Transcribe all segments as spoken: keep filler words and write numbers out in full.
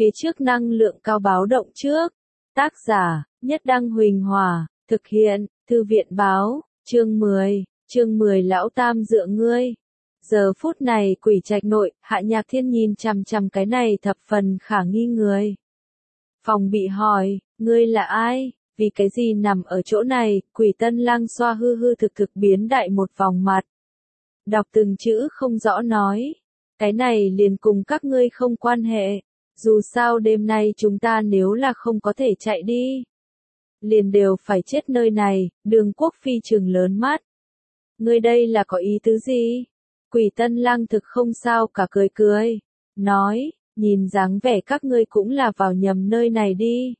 Phía trước năng lượng cao báo động trước. Tác giả, Nhất Đăng Huỳnh Hòa, thực hiện, Thư viện báo, chương mười, chương mười Lão Tam dựa ngươi. Giờ phút này Quỷ Trạch nội, Hạ Nhạc Thiên nhìn chằm chằm cái này thập phần khả nghi người. Phòng bị hỏi, ngươi là ai, vì cái gì nằm ở chỗ này, Quỷ Tân Lang xoa hư hư thực thực biến đại một vòng mặt. Đọc từng chữ không rõ nói, cái này liền cùng các ngươi không quan hệ, dù sao đêm nay chúng ta nếu là không có thể chạy đi, liền đều phải chết nơi này. Đường Quốc Phi trừng lớn mắt. Ngươi đây là có ý tứ gì? Quỷ Tân Lang thực không sao cả cười cười, nói, nhìn dáng vẻ các ngươi cũng là vào nhầm nơi này đi.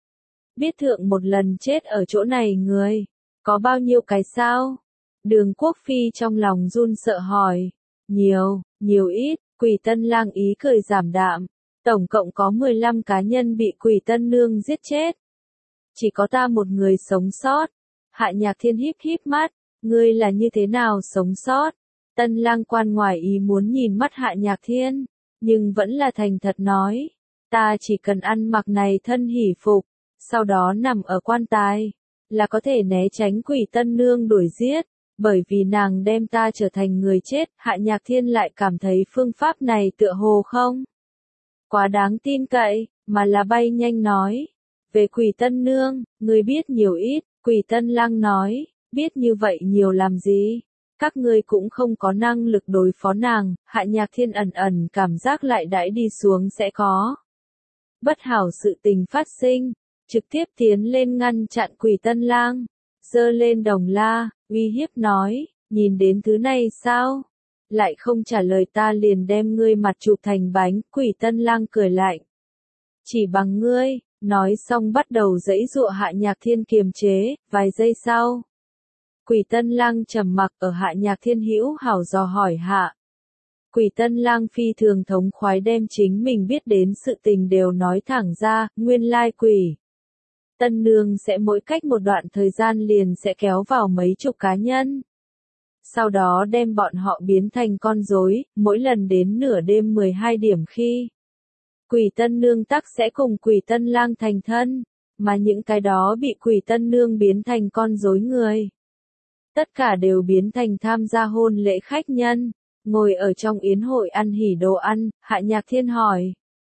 Biết thượng một lần chết ở chỗ này người, có bao nhiêu cái sao? Đường Quốc Phi trong lòng run sợ hỏi, nhiều, nhiều ít, Quỷ Tân Lang ý cười giảm đạm, tổng cộng có mười lăm cá nhân bị Quỷ Tân Nương giết chết. Chỉ có ta một người sống sót. Hạ Nhạc Thiên híp híp mắt, ngươi là như thế nào sống sót? Tân Lang quan ngoài ý muốn nhìn mắt Hạ Nhạc Thiên, nhưng vẫn là thành thật nói, ta chỉ cần ăn mặc này thân hỷ phục, sau đó nằm ở quan tài, là có thể né tránh Quỷ Tân Nương đuổi giết, bởi vì nàng đem ta trở thành người chết. Hạ Nhạc Thiên lại cảm thấy phương pháp này tựa hồ không quá đáng tin cậy, mà là bay nhanh nói, về Quỷ Tân Nương, ngươi biết nhiều ít? Quỷ Tân Lang nói, biết như vậy nhiều làm gì? Các ngươi cũng không có năng lực đối phó nàng. Hạ Nhạc Thiên ẩn ẩn cảm giác lại đãi đi xuống sẽ có bất hảo sự tình phát sinh, trực tiếp tiến lên ngăn chặn Quỷ Tân Lang, giơ lên đồng la, uy hiếp nói, nhìn đến thứ này sao? Lại không trả lời ta liền đem ngươi mặt chụp thành bánh. Quỷ Tân Lang cười lạnh, chỉ bằng ngươi. Nói xong bắt đầu giãy giụa. Hạ Nhạc Thiên kiềm chế, vài giây sau. Quỷ Tân Lang trầm mặc ở Hạ Nhạc Thiên hữu hảo dò hỏi hạ. Quỷ Tân Lang phi thường thống khoái đem chính mình biết đến sự tình đều nói thẳng ra, nguyên lai Quỷ Tân Nương sẽ mỗi cách một đoạn thời gian liền sẽ kéo vào mấy chục cá nhân. Sau đó đem bọn họ biến thành con rối, mỗi lần đến nửa đêm mười hai điểm khi Quỷ Tân Nương tắc sẽ cùng Quỷ Tân Lang thành thân, mà những cái đó bị Quỷ Tân Nương biến thành con rối người, tất cả đều biến thành tham gia hôn lễ khách nhân, ngồi ở trong yến hội ăn hỉ đồ ăn. Hạ Nhạc Thiên hỏi,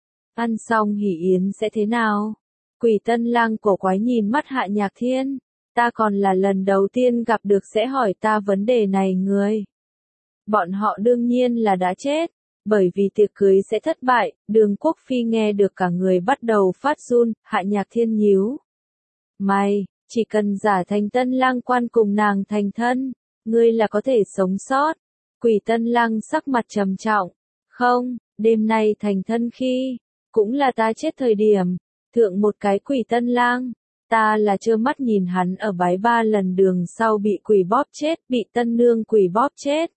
ăn xong hỉ yến sẽ thế nào? Quỷ Tân Lang cổ quái nhìn mắt Hạ Nhạc Thiên, ta còn là lần đầu tiên gặp được sẽ hỏi ta vấn đề này người. Bọn họ đương nhiên là đã chết, bởi vì tiệc cưới sẽ thất bại. Đường Quốc Phi nghe được cả người bắt đầu phát run. Hạ Nhạc Thiên nhíu mày, chỉ cần giả thành Tân Lang quan cùng nàng thành thân, ngươi là có thể sống sót. Quỷ Tân Lang sắc mặt trầm trọng, không, đêm nay thành thân khi, cũng là ta chết thời điểm, thượng một cái Quỷ Tân Lang, ta là trơ mắt nhìn hắn ở bái ba lần đường sau bị quỷ bóp chết, bị Tân Nương quỷ bóp chết.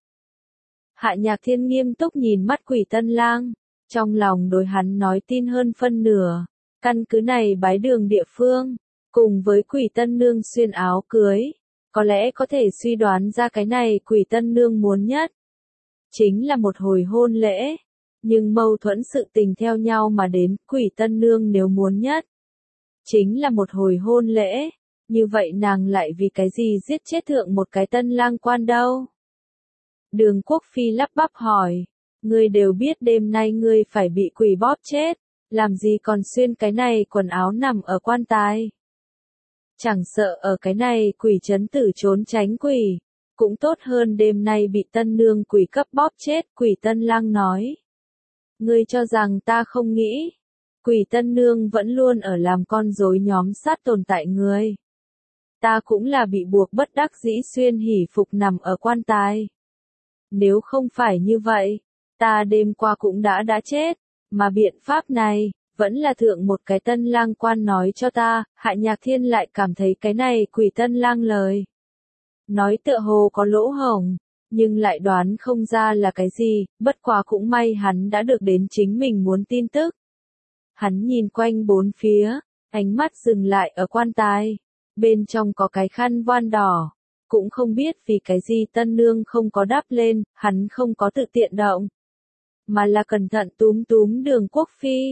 Hạ Nhạc Thiên nghiêm túc nhìn mắt Quỷ Tân Lang, trong lòng đối hắn nói tin hơn phân nửa. Căn cứ này bái đường địa phương, cùng với Quỷ Tân Nương xuyên áo cưới, có lẽ có thể suy đoán ra cái này Quỷ Tân Nương muốn nhất chính là một hồi hôn lễ, nhưng mâu thuẫn sự tình theo nhau mà đến. Quỷ Tân Nương nếu muốn nhất chính là một hồi hôn lễ, như vậy nàng lại vì cái gì giết chết thượng một cái Tân Lang quan đâu? Đường Quốc Phi lắp bắp hỏi, ngươi đều biết đêm nay ngươi phải bị quỷ bóp chết, làm gì còn xuyên cái này quần áo nằm ở quan tài? Chẳng sợ ở cái này quỷ trấn tử trốn tránh quỷ, cũng tốt hơn đêm nay bị Tân Nương quỷ cấp bóp chết. Quỷ Tân Lang nói, ngươi cho rằng ta không nghĩ, Quỷ Tân Nương vẫn luôn ở làm con rối nhóm sát tồn tại người. Ta cũng là bị buộc bất đắc dĩ xuyên hỷ phục nằm ở quan tài. Nếu không phải như vậy, ta đêm qua cũng đã đã chết, mà biện pháp này, vẫn là thượng một cái Tân Lang quan nói cho ta. Hạ Nhạc Thiên lại cảm thấy cái này Quỷ Tân Lang lời nói tựa hồ có lỗ hổng, nhưng lại đoán không ra là cái gì. Bất quá cũng may hắn đã được đến chính mình muốn tin tức. Hắn nhìn quanh bốn phía, ánh mắt dừng lại ở quan tài, bên trong có cái khăn voan đỏ, cũng không biết vì cái gì Tân Nương không có đắp lên. Hắn không có tự tiện động, mà là cẩn thận túm túm Đường Quốc Phi,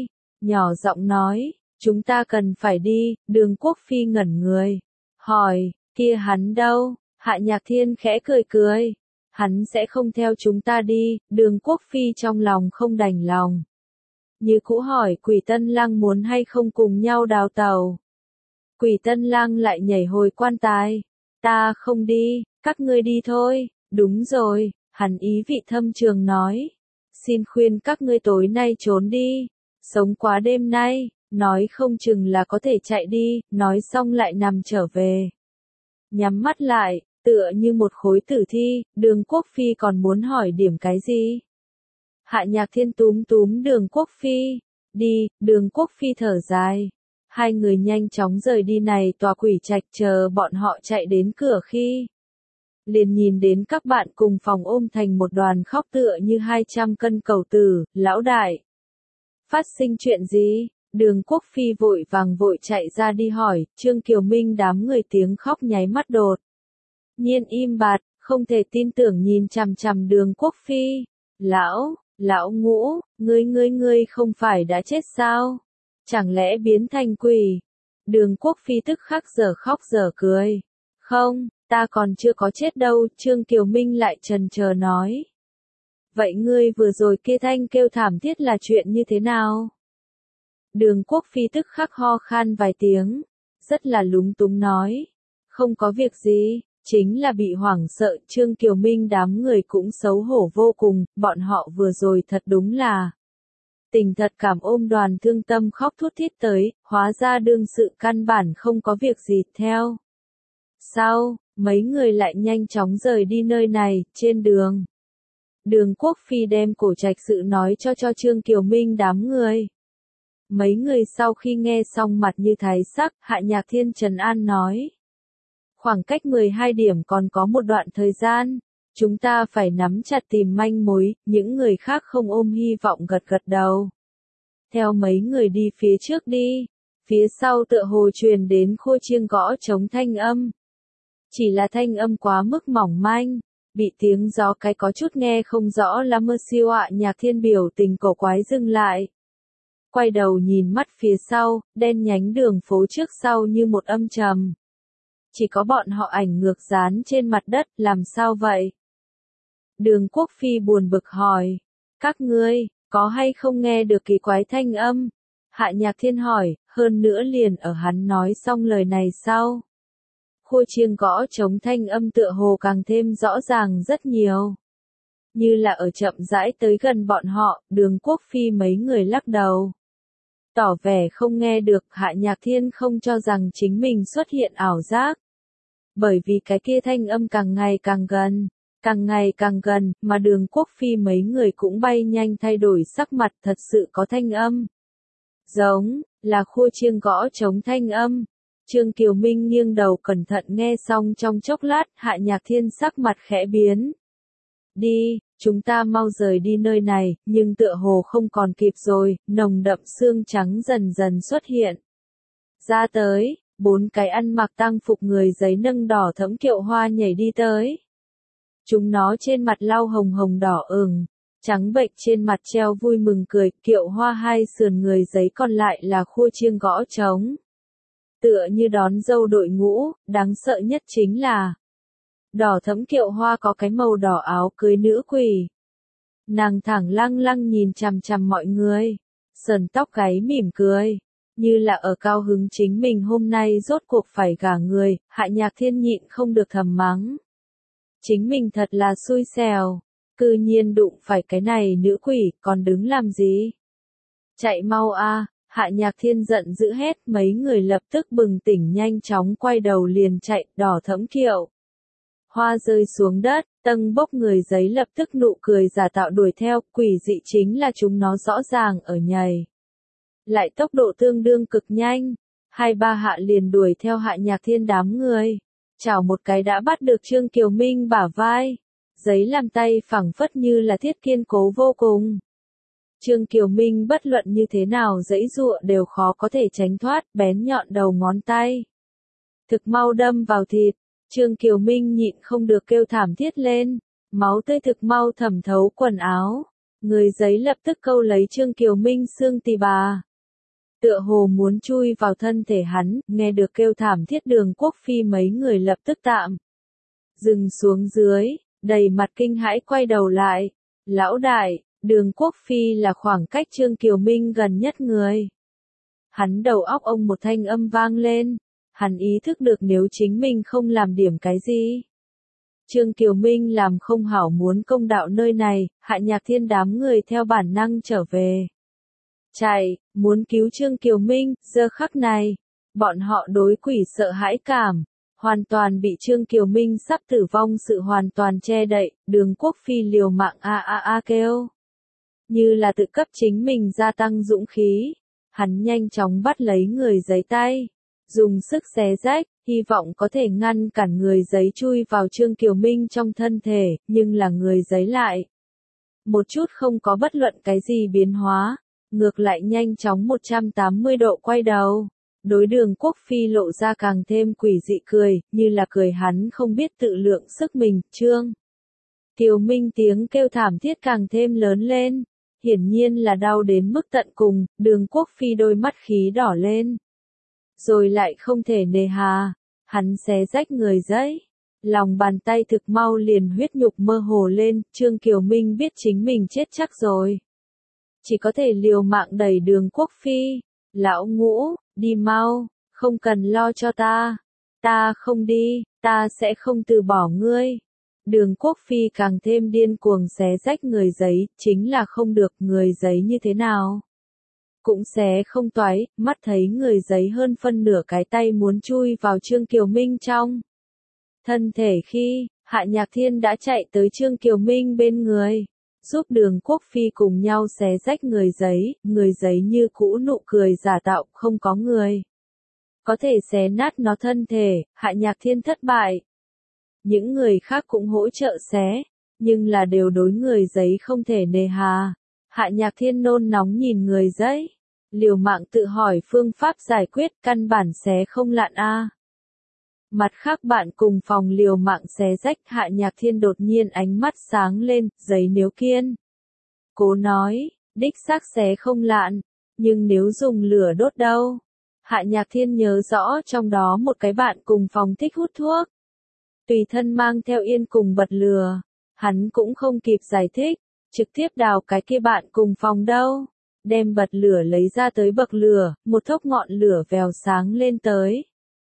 nhỏ giọng nói, chúng ta cần phải đi, Đường Quốc Phi ngẩn người. Hỏi, kia hắn đâu? Hạ Nhạc Thiên khẽ cười cười. Hắn sẽ không theo chúng ta đi, Đường Quốc Phi trong lòng không đành lòng. Như cũ hỏi Quỷ Tân Lăng muốn hay không cùng nhau đào tàu. Quỷ Tân Lăng lại nhảy hồi quan tài. Ta không đi, các ngươi đi thôi. Đúng rồi, hắn ý vị thâm trường nói. Xin khuyên các ngươi tối nay trốn đi. Sống quá đêm nay, nói không chừng là có thể chạy đi, nói xong lại nằm trở về. Nhắm mắt lại, tựa như một khối tử thi, Đường Quốc Phi còn muốn hỏi điểm cái gì? Hạ Nhạc Thiên túm túm Đường Quốc Phi. Đi, Đường Quốc Phi thở dài. Hai người nhanh chóng rời đi này tòa quỷ trạch, chờ bọn họ chạy đến cửa khi. Liền nhìn đến các bạn cùng phòng ôm thành một đoàn khóc tựa như hai trăm cân cầu tử, lão đại. Phát sinh chuyện gì? Đường Quốc Phi vội vàng vội chạy ra đi hỏi, Trương Kiều Minh đám người tiếng khóc nháy mắt đột nhiên im bặt, không thể tin tưởng nhìn chằm chằm Đường Quốc Phi. Lão, lão Ngũ, ngươi ngươi ngươi không phải đã chết sao? Chẳng lẽ biến thành quỷ? Đường Quốc Phi tức khắc giờ khóc giờ cười. Không, ta còn chưa có chết đâu, Trương Kiều Minh lại trần chờ nói. Vậy ngươi vừa rồi kia thanh kêu thảm thiết là chuyện như thế nào? Đường Quốc Phi tức khắc ho khan vài tiếng, rất là lúng túng nói. Không có việc gì, chính là bị hoảng sợ. Trương Kiều Minh đám người cũng xấu hổ vô cùng, bọn họ vừa rồi thật đúng là tình thật cảm ôm đoàn thương tâm khóc thút thít tới, hóa ra đương sự căn bản không có việc gì theo. Sau, mấy người lại nhanh chóng rời đi nơi này, trên đường. Đường Quốc Phi đem cổ trạch sự nói cho cho Trương Kiều Minh đám người. Mấy người sau khi nghe xong mặt như thái sắc, Hạ Nhạc Thiên trấn an nói. Khoảng cách mười hai điểm còn có một đoạn thời gian, chúng ta phải nắm chặt tìm manh mối, những người khác không ôm hy vọng gật gật đầu. Theo mấy người đi phía trước đi, phía sau tựa hồ truyền đến Khô Chiêng gõ trống thanh âm. Chỉ là thanh âm quá mức mỏng manh, bị tiếng gió cái có chút nghe không rõ lắm. Mơ Siêu Hạ Nhạc Thiên biểu tình cổ quái dừng lại. Quay đầu nhìn mắt phía sau, đen nhánh đường phố trước sau như một âm trầm. Chỉ có bọn họ ảnh ngược dán trên mặt đất, làm sao vậy? Đường Quốc Phi buồn bực hỏi, các ngươi, có hay không nghe được kỳ quái thanh âm? Hạ Nhạc Thiên hỏi, hơn nữa liền ở hắn nói xong lời này sau. Khô Chiêng gõ trống thanh âm tựa hồ càng thêm rõ ràng rất nhiều. Như là ở chậm rãi tới gần bọn họ, Đường Quốc Phi mấy người lắc đầu. Tỏ vẻ không nghe được. Hạ Nhạc Thiên không cho rằng chính mình xuất hiện ảo giác. Bởi vì cái kia thanh âm càng ngày càng gần, càng ngày càng gần, mà Đường Quốc Phi mấy người cũng bay nhanh thay đổi sắc mặt. Thật sự có thanh âm. Giống, là Khô Chiêng gõ trống thanh âm. Trương Kiều Minh nghiêng đầu cẩn thận nghe xong trong chốc lát, Hạ Nhạc Thiên sắc mặt khẽ biến. Đi, chúng ta mau rời đi nơi này, nhưng tựa hồ không còn kịp rồi, nồng đậm xương trắng dần dần xuất hiện. Ra tới, bốn cái ăn mặc tang phục người giấy nâng đỏ thẫm Kiệu Hoa nhảy đi tới. Chúng nó trên mặt lau hồng hồng đỏ ửng, trắng bệch trên mặt treo vui mừng cười. Kiệu Hoa hai sườn người giấy còn lại là Khô Chiêng gõ trống. Tựa như đón dâu đội ngũ, đáng sợ nhất chính là đỏ thẫm Kiệu Hoa có cái màu đỏ áo cưới nữ quỷ. Nàng thẳng lăng lăng nhìn chằm chằm mọi người, sờn tóc gáy mỉm cười, như là ở cao hứng chính mình hôm nay rốt cuộc phải gả người. Hạ Nhạc Thiên nhịn không được thầm mắng. Chính mình thật là xui xẻo, cư nhiên đụng phải cái này nữ quỷ, còn đứng làm gì? Chạy mau a! Hạ Nhạc Thiên giận dữ hét, mấy người lập tức bừng tỉnh nhanh chóng quay đầu liền chạy. Đỏ thẫm Kiệu Hoa rơi xuống đất, tâng bốc người giấy lập tức nụ cười giả tạo đuổi theo. Quỷ dị chính là chúng nó rõ ràng ở nhảy lại tốc độ tương đương cực nhanh, hai ba hạ liền đuổi theo Hạ Nhạc Thiên đám người, chảo một cái đã bắt được Trương Kiều Minh bả vai. Giấy làm tay phẳng phất như là thiết kiên cố vô cùng. Trương Kiều Minh bất luận như thế nào giãy giụa đều khó có thể tránh thoát, bén nhọn đầu ngón tay thực mau đâm vào thịt. Trương Kiều Minh nhịn không được kêu thảm thiết lên, máu tươi thực mau thẩm thấu quần áo. Người giấy lập tức câu lấy Trương Kiều Minh xương tì bà. tựa hồ muốn chui vào thân thể hắn, nghe được kêu thảm thiết Đường Quốc Phi mấy người lập tức tạm dừng xuống dưới, đầy mặt kinh hãi quay đầu lại. Lão đại, Đường Quốc Phi là khoảng cách Trương Kiều Minh gần nhất người. Hắn đầu óc ông một thanh âm vang lên, hắn ý thức được nếu chính mình không làm điểm cái gì, Trương Kiều Minh làm không hảo muốn công đạo nơi này, Hạ Nhạc Thiên đám người theo bản năng trở về. Chạy, muốn cứu Trương Kiều Minh, giờ khắc này, bọn họ đối quỷ sợ hãi cảm, hoàn toàn bị Trương Kiều Minh sắp tử vong sự hoàn toàn che đậy, Đường Quốc Phi liều mạng a a a kêu. Như là tự cấp chính mình gia tăng dũng khí, hắn nhanh chóng bắt lấy người giấy tay, dùng sức xé rách, hy vọng có thể ngăn cản người giấy chui vào Trương Kiều Minh trong thân thể, nhưng là người giấy lại. Một chút không có bất luận cái gì biến hóa, ngược lại nhanh chóng một trăm tám mươi độ quay đầu. Đối Đường Quốc Phi lộ ra càng thêm quỷ dị cười, như là cười hắn không biết tự lượng sức mình, Trương Kiều Minh tiếng kêu thảm thiết càng thêm lớn lên, hiển nhiên là đau đến mức tận cùng, Đường Quốc Phi đôi mắt khí đỏ lên. Rồi lại không thể nề hà, hắn xé rách người giấy, lòng bàn tay thực mau liền huyết nhục mơ hồ lên, Trương Kiều Minh biết chính mình chết chắc rồi. Chỉ có thể liều mạng đẩy Đường Quốc Phi, lão Ngũ, đi mau, không cần lo cho ta, ta không đi, ta sẽ không từ bỏ ngươi. Đường Quốc Phi càng thêm điên cuồng xé rách người giấy, chính là không được, người giấy như thế nào cũng xé không toái, mắt thấy người giấy hơn phân nửa cái tay muốn chui vào Trương Kiều Minh trong thân thể khi, Hạ Nhạc Thiên đã chạy tới Trương Kiều Minh bên người, giúp Đường Quốc Phi cùng nhau xé rách người giấy, người giấy như cũ nụ cười giả tạo, không có người có thể xé nát nó thân thể, Hạ Nhạc Thiên thất bại. Những người khác cũng hỗ trợ xé, nhưng là đều đối người giấy không thể nề hà. Hạ Nhạc Thiên nôn nóng nhìn người giấy, liều mạng tự hỏi phương pháp giải quyết, căn bản xé không lạn a. Mặt khác bạn cùng phòng liều mạng xé rách, Hạ Nhạc Thiên đột nhiên ánh mắt sáng lên, giấy nếu kiên cố nói, đích xác xé không lạn, nhưng nếu dùng lửa đốt đâu? Hạ Nhạc Thiên nhớ rõ trong đó một cái bạn cùng phòng thích hút thuốc, tùy thân mang theo yên cùng bật lửa, hắn cũng không kịp giải thích, trực tiếp đào cái kia bạn cùng phòng đâu, đem bật lửa lấy ra tới bậc lửa, một thốc ngọn lửa vèo sáng lên tới.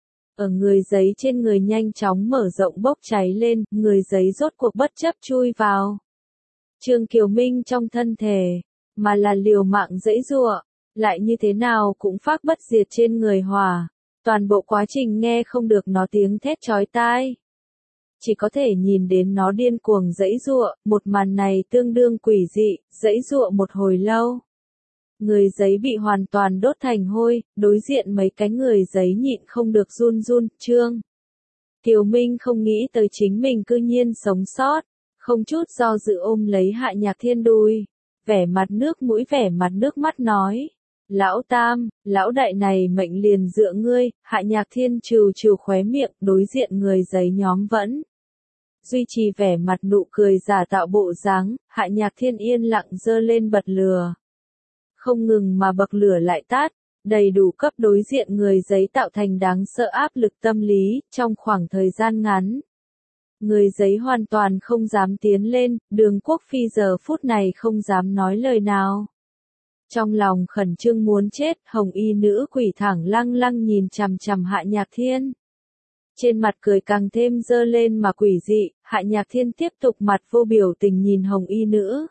Ở người giấy trên người nhanh chóng mở rộng bốc cháy lên, người giấy rốt cuộc bất chấp chui vào Trương Kiều Minh trong thân thể, mà là liều mạng dãy giụa, lại như thế nào cũng phác bất diệt trên người hỏa, toàn bộ quá trình nghe không được nó tiếng thét chói tai. Chỉ có thể nhìn đến nó điên cuồng dãy giụa, một màn này tương đương quỷ dị, dãy giụa một hồi lâu. Người giấy bị hoàn toàn đốt thành hôi, đối diện mấy cái người giấy nhịn không được run run, Trương Kiều Minh không nghĩ tới chính mình cư nhiên sống sót, không chút do dự ôm lấy Hạ Nhạc Thiên đùi, vẻ mặt nước mũi vẻ mặt nước mắt nói, lão tam, lão đại này mệnh liền dựa ngươi, Hạ Nhạc Thiên trừ trừ khóe miệng, đối diện người giấy nhóm vẫn duy trì vẻ mặt nụ cười giả tạo bộ dáng, Hạ Nhạc Thiên yên lặng giơ lên bật lửa. Không ngừng mà bậc lửa lại tát, đầy đủ cấp đối diện người giấy tạo thành đáng sợ áp lực tâm lý, trong khoảng thời gian ngắn. Người giấy hoàn toàn không dám tiến lên, Đường Quốc Phi giờ phút này không dám nói lời nào. Trong lòng khẩn trương muốn chết, hồng y nữ quỷ thẳng lăng lăng nhìn chằm chằm Hạ Nhạc Thiên. Trên mặt cười càng thêm dơ lên mà quỷ dị, Hạ Nhạc Thiên tiếp tục mặt vô biểu tình nhìn hồng y nữ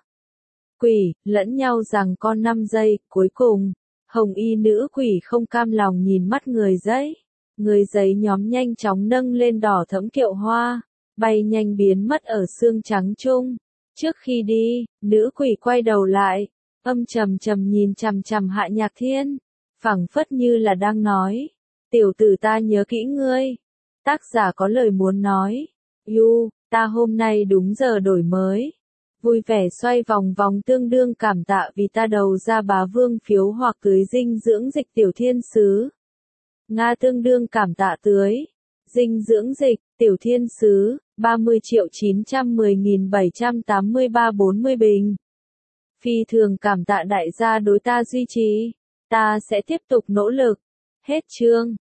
quỷ, lẫn nhau rằng con năm giây, cuối cùng, hồng y nữ quỷ không cam lòng nhìn mắt người giấy. Người giấy nhóm nhanh chóng nâng lên đỏ thẫm kiệu hoa, bay nhanh biến mất ở xương trắng chung. Trước khi đi, nữ quỷ quay đầu lại, âm trầm trầm nhìn chằm chằm Hạ Nhạc Thiên, phảng phất như là đang nói, tiểu tử ta nhớ kỹ ngươi. Tác giả có lời muốn nói, yu, ta hôm nay đúng giờ đổi mới. Vui vẻ xoay vòng vòng tương đương cảm tạ vì ta đầu ra bá vương phiếu hoặc tưới dinh dưỡng dịch tiểu thiên sứ. Nga tương đương cảm tạ tưới dinh dưỡng dịch, tiểu thiên sứ, ba mươi triệu chín trăm mười nghìn bảy trăm tám mươi ba bốn mươi bình. Phi thường cảm tạ đại gia đối ta duy trì. Ta sẽ tiếp tục nỗ lực. Hết chương.